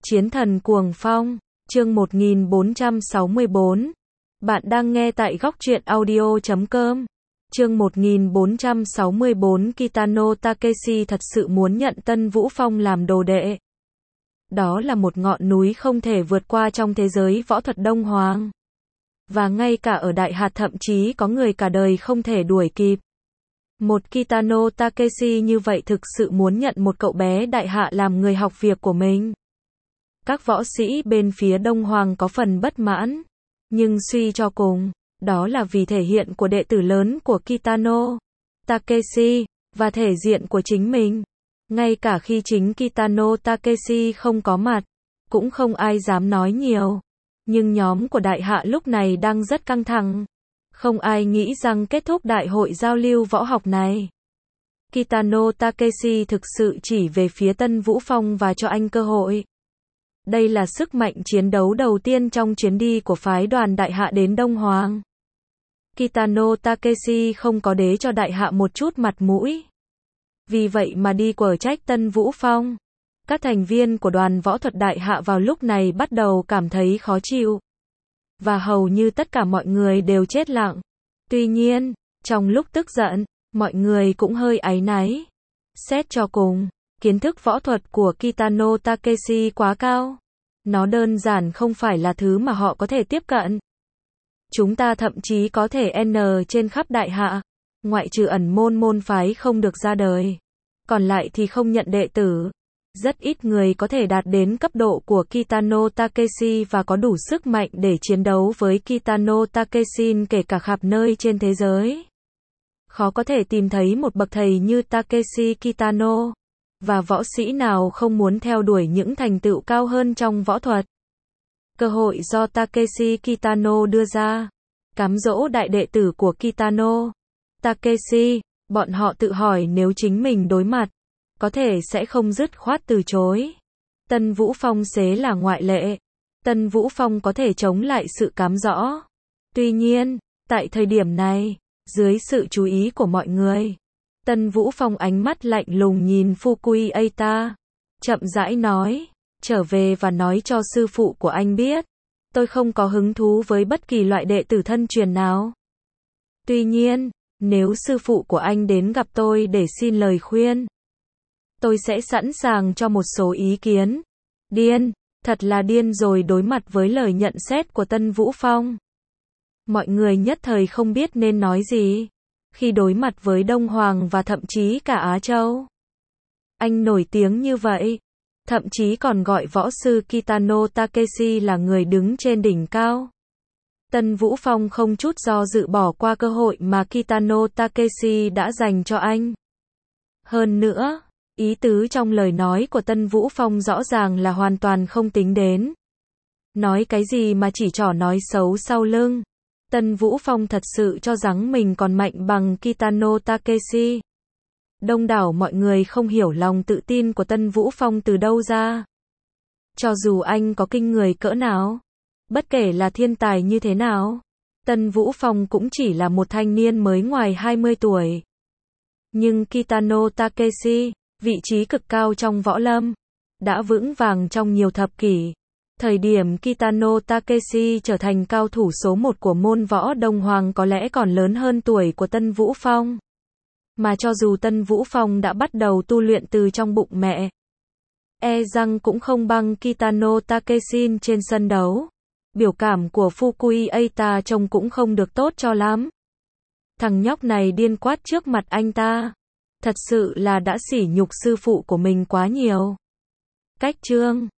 Chiến thần cuồng phong, chương 1464. Bạn đang nghe tại góc truyện audio.com. Chương 1464. Kitano Takeshi thật sự muốn nhận Tân Vũ Phong làm đồ đệ. Đó là một ngọn núi không thể vượt qua trong thế giới võ thuật Đông Hoàng. Và ngay cả ở Đại Hạt thậm chí có người cả đời không thể đuổi kịp. Một Kitano Takeshi như vậy thực sự muốn nhận một cậu bé Đại Hạ làm người học việc của mình. Các võ sĩ bên phía Đông Hoàng có phần bất mãn, nhưng suy cho cùng, đó là vì thể hiện của đệ tử lớn của Kitano Takeshi, và thể diện của chính mình. Ngay cả khi chính Kitano Takeshi không có mặt, cũng không ai dám nói nhiều. Nhưng nhóm của Đại Hạ lúc này đang rất căng thẳng. Không ai nghĩ rằng kết thúc đại hội giao lưu võ học này, Kitano Takeshi thực sự chỉ về phía Tân Vũ Phong và cho anh cơ hội. Đây là sức mạnh chiến đấu đầu tiên trong chuyến đi của phái đoàn Đại Hạ đến Đông Hoàng. Kitano Takeshi không có đế cho Đại Hạ một chút mặt mũi. Vì vậy mà đi quở trách Tân Vũ Phong. Các thành viên của đoàn võ thuật Đại Hạ vào lúc này bắt đầu cảm thấy khó chịu. Và hầu như tất cả mọi người đều chết lặng. Tuy nhiên, trong lúc tức giận, mọi người cũng hơi áy náy. Xét cho cùng, kiến thức võ thuật của Kitano Takeshi quá cao. Nó đơn giản không phải là thứ mà họ có thể tiếp cận. Chúng ta thậm chí có thể trên khắp Đại Hạ, ngoại trừ ẩn môn phái không được ra đời. Còn lại thì không nhận đệ tử. Rất ít người có thể đạt đến cấp độ của Kitano Takeshi và có đủ sức mạnh để chiến đấu với Kitano Takeshi kể cả khắp nơi trên thế giới. Khó có thể tìm thấy một bậc thầy như Takeshi Kitano. Và võ sĩ nào không muốn theo đuổi những thành tựu cao hơn trong võ thuật. Cơ hội do Takeshi Kitano đưa ra, cám dỗ đại đệ tử của Kitano Takeshi, bọn họ tự hỏi nếu chính mình đối mặt, có thể sẽ không dứt khoát từ chối. Tân Vũ Phong xế là ngoại lệ. Tân Vũ Phong có thể chống lại sự cám dỗ. Tuy nhiên, tại thời điểm này, dưới sự chú ý của mọi người, Tân Vũ Phong ánh mắt lạnh lùng nhìn Fukui Eita, chậm rãi nói, trở về và nói cho sư phụ của anh biết, tôi không có hứng thú với bất kỳ loại đệ tử thân truyền nào. Tuy nhiên, nếu sư phụ của anh đến gặp tôi để xin lời khuyên, tôi sẽ sẵn sàng cho một số ý kiến. Điên, thật là điên rồi. Đối mặt với lời nhận xét của Tân Vũ Phong, mọi người nhất thời không biết nên nói gì. Khi đối mặt với Đông Hoàng và thậm chí cả Á Châu, anh nổi tiếng như vậy, thậm chí còn gọi võ sư Kitano Takeshi là người đứng trên đỉnh cao. Tân Vũ Phong không chút do dự bỏ qua cơ hội mà Kitano Takeshi đã dành cho anh. Hơn nữa, ý tứ trong lời nói của Tân Vũ Phong rõ ràng là hoàn toàn không tính đến. Nói cái gì mà chỉ trỏ nói xấu sau lưng. Tân Vũ Phong thật sự cho rằng mình còn mạnh bằng Kitano Takeshi. Đông đảo mọi người không hiểu lòng tự tin của Tân Vũ Phong từ đâu ra. Cho dù anh có kinh người cỡ nào, bất kể là thiên tài như thế nào, Tân Vũ Phong cũng chỉ là một thanh niên mới ngoài 20 tuổi. Nhưng Kitano Takeshi, vị trí cực cao trong võ lâm, đã vững vàng trong nhiều thập kỷ. Thời điểm Kitano Takeshi trở thành cao thủ số 1 của môn võ Đông Hoàng có lẽ còn lớn hơn tuổi của Tân Vũ Phong. Mà cho dù Tân Vũ Phong đã bắt đầu tu luyện từ trong bụng mẹ, rằng cũng không bằng Kitano Takeshi trên sân đấu. Biểu cảm của Fukui Eita trông cũng không được tốt cho lắm. Thằng nhóc này điên quát trước mặt anh ta. Thật sự là đã sỉ nhục sư phụ của mình quá nhiều. Cách chương